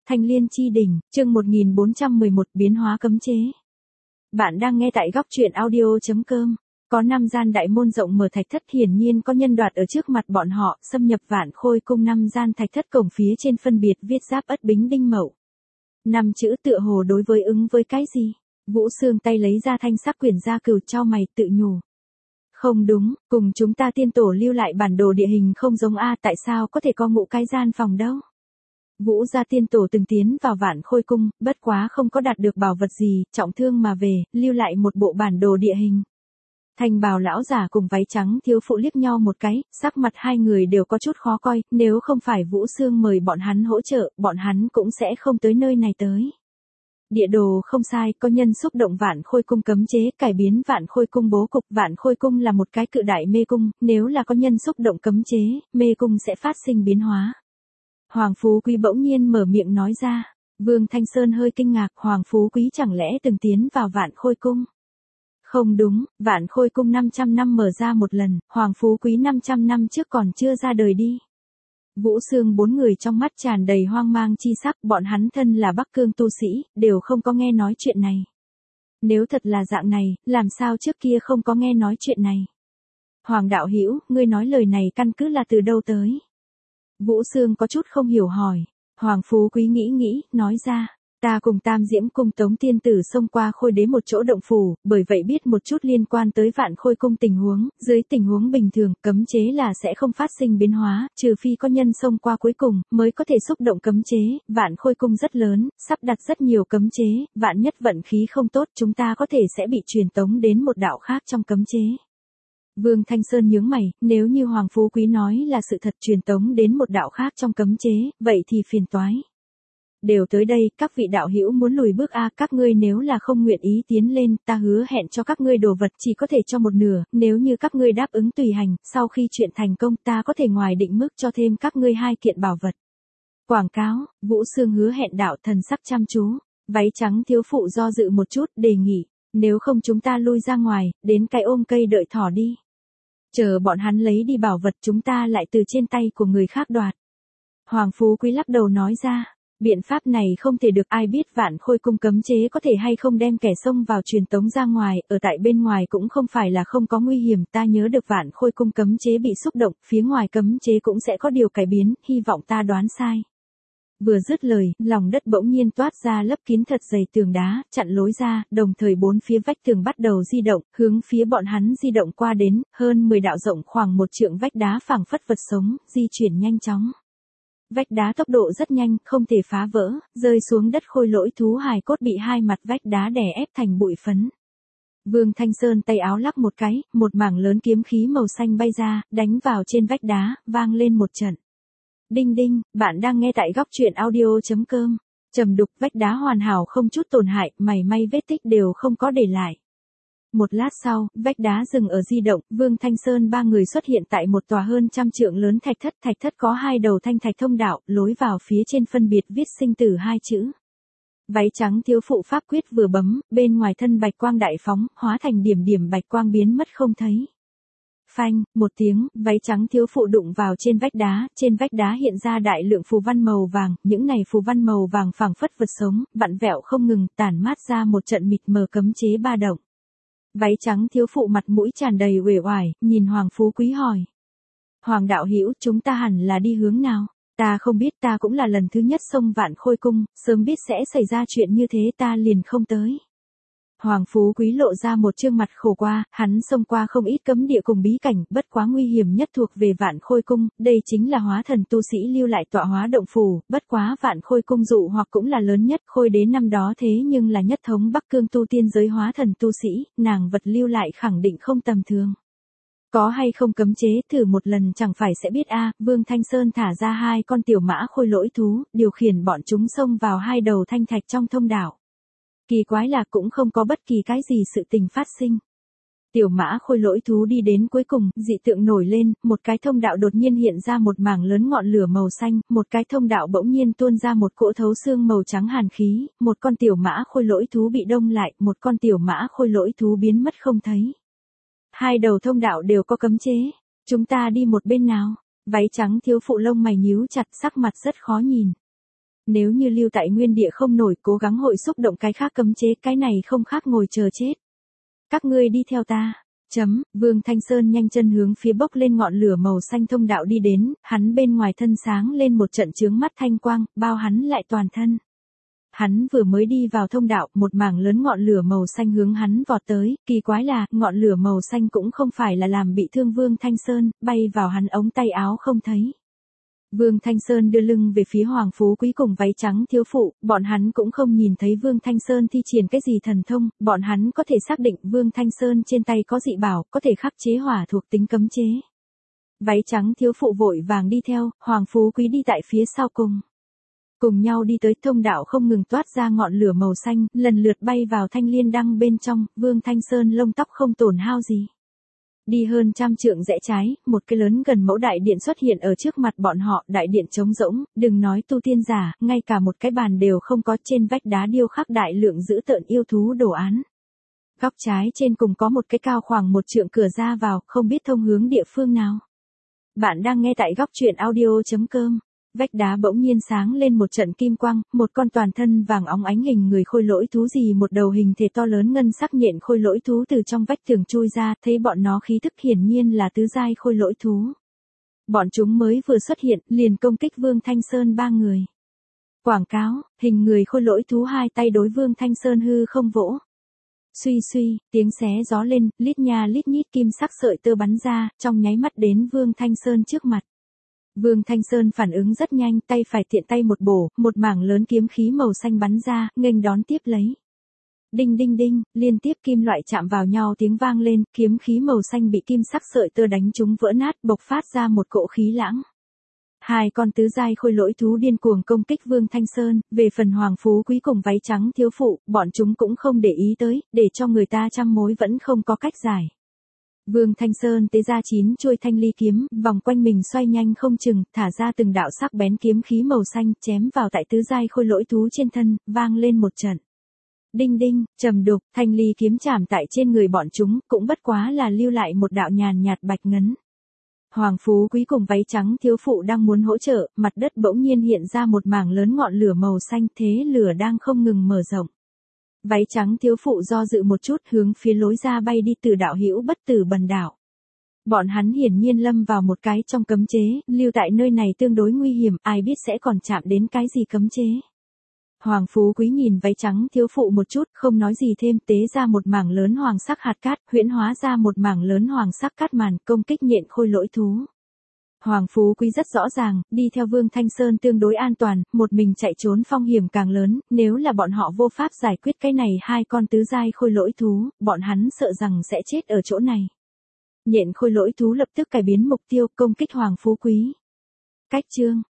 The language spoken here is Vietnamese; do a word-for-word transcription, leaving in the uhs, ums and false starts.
Thanh Liên Chi Đỉnh, chương một nghìn bốn trăm mười một biến hóa cấm chế. Bạn đang nghe tại góc truyện audio chấm com. Có năm gian đại môn rộng mở thạch thất, hiển nhiên có nhân đoạt ở trước mặt bọn họ, xâm nhập Vạn Khôi cung. Năm gian thạch thất cổng phía trên phân biệt viết Giáp Ất Bính Đinh Mậu. Năm chữ tựa hồ đối với ứng với cái gì? Vũ Sương tay lấy ra thanh sắc quyển gia cửu, chau mày tự nhủ. Không đúng, cùng chúng ta tiên tổ lưu lại bản đồ địa hình không giống a, tại sao có thể có ngũ cái gian phòng đâu? Vũ gia tiên tổ từng tiến vào Vạn Khôi cung, bất quá không có đạt được bảo vật gì, trọng thương mà về, lưu lại một bộ bản đồ địa hình. Thanh bào lão giả cùng váy trắng thiếu phụ liếc nhau một cái, sắc mặt hai người đều có chút khó coi, nếu không phải Vũ Sương mời bọn hắn hỗ trợ, bọn hắn cũng sẽ không tới nơi này tới. Địa đồ không sai, có nhân xúc động Vạn Khôi cung cấm chế, cải biến Vạn Khôi cung bố cục. Vạn Khôi cung là một cái cự đại mê cung, nếu là có nhân xúc động cấm chế, mê cung sẽ phát sinh biến hóa. Hoàng Phú Quý bỗng nhiên mở miệng nói ra. Vương Thanh Sơn hơi kinh ngạc, Hoàng Phú Quý chẳng lẽ từng tiến vào Vạn Khôi cung? Không đúng, Vạn Khôi cung năm trăm năm mở ra một lần, Hoàng Phú Quý năm trăm năm trước còn chưa ra đời đi. Vũ Sương bốn người trong mắt tràn đầy hoang mang chi sắc, bọn hắn thân là Bắc Cương tu sĩ, đều không có nghe nói chuyện này. Nếu thật là dạng này, làm sao trước kia không có nghe nói chuyện này? Hoàng đạo hữu, ngươi nói lời này căn cứ là từ đâu tới? Vũ Sương có chút không hiểu hỏi. Hoàng Phú Quý nghĩ nghĩ, nói ra. Ta cùng Tam Diễm cung Tống tiên tử xông qua Khôi đế một chỗ động phủ, bởi vậy biết một chút liên quan tới Vạn Khôi cung tình huống. Dưới tình huống bình thường, cấm chế là sẽ không phát sinh biến hóa, trừ phi có nhân xông qua cuối cùng, mới có thể xúc động cấm chế. Vạn Khôi cung rất lớn, sắp đặt rất nhiều cấm chế, vạn nhất vận khí không tốt, chúng ta có thể sẽ bị truyền tống đến một đạo khác trong cấm chế. Vương Thanh Sơn nhướng mày, nếu như Hoàng Phú Quý nói là sự thật, truyền tống đến một đạo khác trong cấm chế, vậy thì phiền toái. Đều tới đây, các vị đạo hữu muốn lùi bước a, các ngươi nếu là không nguyện ý tiến lên, ta hứa hẹn cho các ngươi đồ vật chỉ có thể cho một nửa, nếu như các ngươi đáp ứng tùy hành, sau khi chuyện thành công ta có thể ngoài định mức cho thêm các ngươi hai kiện bảo vật. Quảng cáo, Vũ Sương hứa hẹn đạo thần sắc chăm chú, váy trắng thiếu phụ do dự một chút, đề nghị, nếu không chúng ta lui ra ngoài, đến cái ôm cây đợi thỏ đi. Chờ bọn hắn lấy đi bảo vật chúng ta lại từ trên tay của người khác đoạt. Hoàng Phú Quý lắc đầu nói ra, biện pháp này không thể được, ai biết Vạn Khôi cung cấm chế có thể hay không đem kẻ xông vào truyền tống ra ngoài, ở tại bên ngoài cũng không phải là không có nguy hiểm, ta nhớ được Vạn Khôi cung cấm chế bị xúc động, phía ngoài cấm chế cũng sẽ có điều cải biến, hy vọng ta đoán sai. Vừa dứt lời, lòng đất bỗng nhiên toát ra lấp kín thật dày tường đá, chặn lối ra, đồng thời bốn phía vách tường bắt đầu di động, hướng phía bọn hắn di động qua đến, hơn mười đạo rộng khoảng một trượng vách đá phảng phất vật sống, di chuyển nhanh chóng. Vách đá tốc độ rất nhanh, không thể phá vỡ, rơi xuống đất khôi lỗi thú hài cốt bị hai mặt vách đá đè ép thành bụi phấn. Vương Thanh Sơn tay áo lắc một cái, một mảng lớn kiếm khí màu xanh bay ra, đánh vào trên vách đá, vang lên một trận. Đinh đinh, bạn đang nghe tại góc truyện audio chấm com. Trầm đục, vách đá hoàn hảo không chút tổn hại, mảy may vết tích đều không có để lại. Một lát sau, vách đá dừng ở di động, Vương Thanh Sơn ba người xuất hiện tại một tòa hơn trăm trượng lớn thạch thất, thạch thất có hai đầu thanh thạch thông đạo, lối vào phía trên phân biệt viết sinh tử hai chữ. Váy trắng thiếu phụ pháp quyết vừa bấm, bên ngoài thân bạch quang đại phóng, hóa thành điểm điểm bạch quang biến mất không thấy. Phanh, một tiếng, váy trắng thiếu phụ đụng vào trên vách đá, trên vách đá hiện ra đại lượng phù văn màu vàng, những này phù văn màu vàng phảng phất vật sống, vặn vẹo không ngừng, tản mát ra một trận mịt mờ cấm chế ba động. Váy trắng thiếu phụ mặt mũi tràn đầy uể oải, nhìn Hoàng Phú Quý hỏi. Hoàng đạo hữu, chúng ta hẳn là đi hướng nào? Ta không biết, ta cũng là lần thứ nhất xông Vạn Khôi cung, sớm biết sẽ xảy ra chuyện như thế ta liền không tới. Hoàng Phú Quý lộ ra một trương mặt khổ qua, hắn xông qua không ít cấm địa cùng bí cảnh, bất quá nguy hiểm nhất thuộc về Vạn Khôi cung, đây chính là hóa thần tu sĩ lưu lại tọa hóa động phủ, bất quá Vạn Khôi cung dụ hoặc cũng là lớn nhất, Khôi đế năm đó thế nhưng là nhất thống Bắc Cương tu tiên giới hóa thần tu sĩ, nàng vật lưu lại khẳng định không tầm thường. Có hay không cấm chế, thử một lần chẳng phải sẽ biết a. Vương Thanh Sơn thả ra hai con tiểu mã khôi lỗi thú, điều khiển bọn chúng xông vào hai đầu thanh thạch trong thông đạo. Kỳ quái là cũng không có bất kỳ cái gì sự tình phát sinh. Tiểu mã khôi lỗi thú đi đến cuối cùng, dị tượng nổi lên, một cái thông đạo đột nhiên hiện ra một mảng lớn ngọn lửa màu xanh, một cái thông đạo bỗng nhiên tuôn ra một cỗ thấu xương màu trắng hàn khí, một con tiểu mã khôi lỗi thú bị đông lại, một con tiểu mã khôi lỗi thú biến mất không thấy. Hai đầu thông đạo đều có cấm chế, chúng ta đi một bên nào? Váy trắng thiếu phụ lông mày nhíu chặt, sắc mặt rất khó nhìn. Nếu như lưu tại nguyên địa không nổi, cố gắng hội xúc động cái khác cấm chế, cái này không khác ngồi chờ chết. Các ngươi đi theo ta. Chấm, Vương Thanh Sơn nhanh chân hướng phía bốc lên ngọn lửa màu xanh thông đạo đi đến, hắn bên ngoài thân sáng lên một trận chướng mắt thanh quang, bao hắn lại toàn thân. Hắn vừa mới đi vào thông đạo, một mảng lớn ngọn lửa màu xanh hướng hắn vọt tới, kỳ quái là, ngọn lửa màu xanh cũng không phải là làm bị thương Vương Thanh Sơn, bay vào hắn ống tay áo không thấy. Vương Thanh Sơn đưa lưng về phía Hoàng Phú Quý cùng váy trắng thiếu phụ, bọn hắn cũng không nhìn thấy Vương Thanh Sơn thi triển cái gì thần thông, bọn hắn có thể xác định Vương Thanh Sơn trên tay có dị bảo, có thể khắc chế hỏa thuộc tính cấm chế. Váy trắng thiếu phụ vội vàng đi theo, Hoàng Phú Quý đi tại phía sau cùng. Cùng nhau đi tới thông đạo không ngừng toát ra ngọn lửa màu xanh, lần lượt bay vào thanh liên đăng bên trong, Vương Thanh Sơn lông tóc không tổn hao gì. Đi hơn trăm trượng rẽ trái, một cái lớn gần mẫu đại điện xuất hiện ở trước mặt bọn họ, đại điện trống rỗng, đừng nói tu tiên giả, ngay cả một cái bàn đều không có, trên vách đá điêu khắc đại lượng dữ tợn yêu thú đồ án. Góc trái trên cùng có một cái cao khoảng một trượng cửa ra vào, không biết thông hướng địa phương nào. Bạn đang nghe tại góc truyện audio chấm com. Vách đá bỗng nhiên sáng lên một trận kim quang, một con toàn thân vàng óng ánh hình người khôi lỗi thú gì một đầu hình thể to lớn ngân sắc nhện khôi lỗi thú từ trong vách tường chui ra, thấy bọn nó khí thức hiển nhiên là tứ giai khôi lỗi thú. Bọn chúng mới vừa xuất hiện, liền công kích Vương Thanh Sơn ba người. Quảng cáo, hình người khôi lỗi thú hai tay đối Vương Thanh Sơn hư không vỗ. Suy suy, tiếng xé gió lên, lít nha lít nhít kim sắc sợi tơ bắn ra, trong nháy mắt đến Vương Thanh Sơn trước mặt. Vương Thanh Sơn phản ứng rất nhanh, tay phải tiện tay một bổ, một mảng lớn kiếm khí màu xanh bắn ra, nghênh đón tiếp lấy. Đinh đinh đinh, liên tiếp kim loại chạm vào nhau tiếng vang lên, kiếm khí màu xanh bị kim sắc sợi tơ đánh trúng vỡ nát, bộc phát ra một cỗ khí lãng. Hai con tứ giai khôi lỗi thú điên cuồng công kích Vương Thanh Sơn, về phần Hoàng Phú Quý cùng váy trắng thiếu phụ, bọn chúng cũng không để ý tới, để cho người ta trăm mối vẫn không có cách giải. Vương Thanh Sơn tế ra chín chuôi thanh ly kiếm, vòng quanh mình xoay nhanh không chừng, thả ra từng đạo sắc bén kiếm khí màu xanh, chém vào tại tứ giai khôi lỗi thú trên thân, vang lên một trận. Đinh đinh, trầm đục, thanh ly kiếm chạm tại trên người bọn chúng, cũng bất quá là lưu lại một đạo nhàn nhạt bạch ngấn. Hoàng Phú Quý cùng váy trắng thiếu phụ đang muốn hỗ trợ, mặt đất bỗng nhiên hiện ra một mảng lớn ngọn lửa màu xanh, thế lửa đang không ngừng mở rộng. Váy trắng thiếu phụ do dự một chút, hướng phía lối ra bay đi, từ đạo hữu bất tử bần đạo. Bọn hắn hiển nhiên lâm vào một cái trong cấm chế, lưu tại nơi này tương đối nguy hiểm, ai biết sẽ còn chạm đến cái gì cấm chế. Hoàng Phú Quý nhìn váy trắng thiếu phụ một chút, không nói gì thêm, tế ra một mảng lớn hoàng sắc hạt cát, huyễn hóa ra một mảng lớn hoàng sắc cát màn, công kích nhện khôi lỗi thú. Hoàng Phú Quý rất rõ ràng, đi theo Vương Thanh Sơn tương đối an toàn, một mình chạy trốn phong hiểm càng lớn, nếu là bọn họ vô pháp giải quyết cái này hai con tứ giai khôi lỗi thú, bọn hắn sợ rằng sẽ chết ở chỗ này. Nhện khôi lỗi thú lập tức cải biến mục tiêu, công kích Hoàng Phú Quý. Cách chương,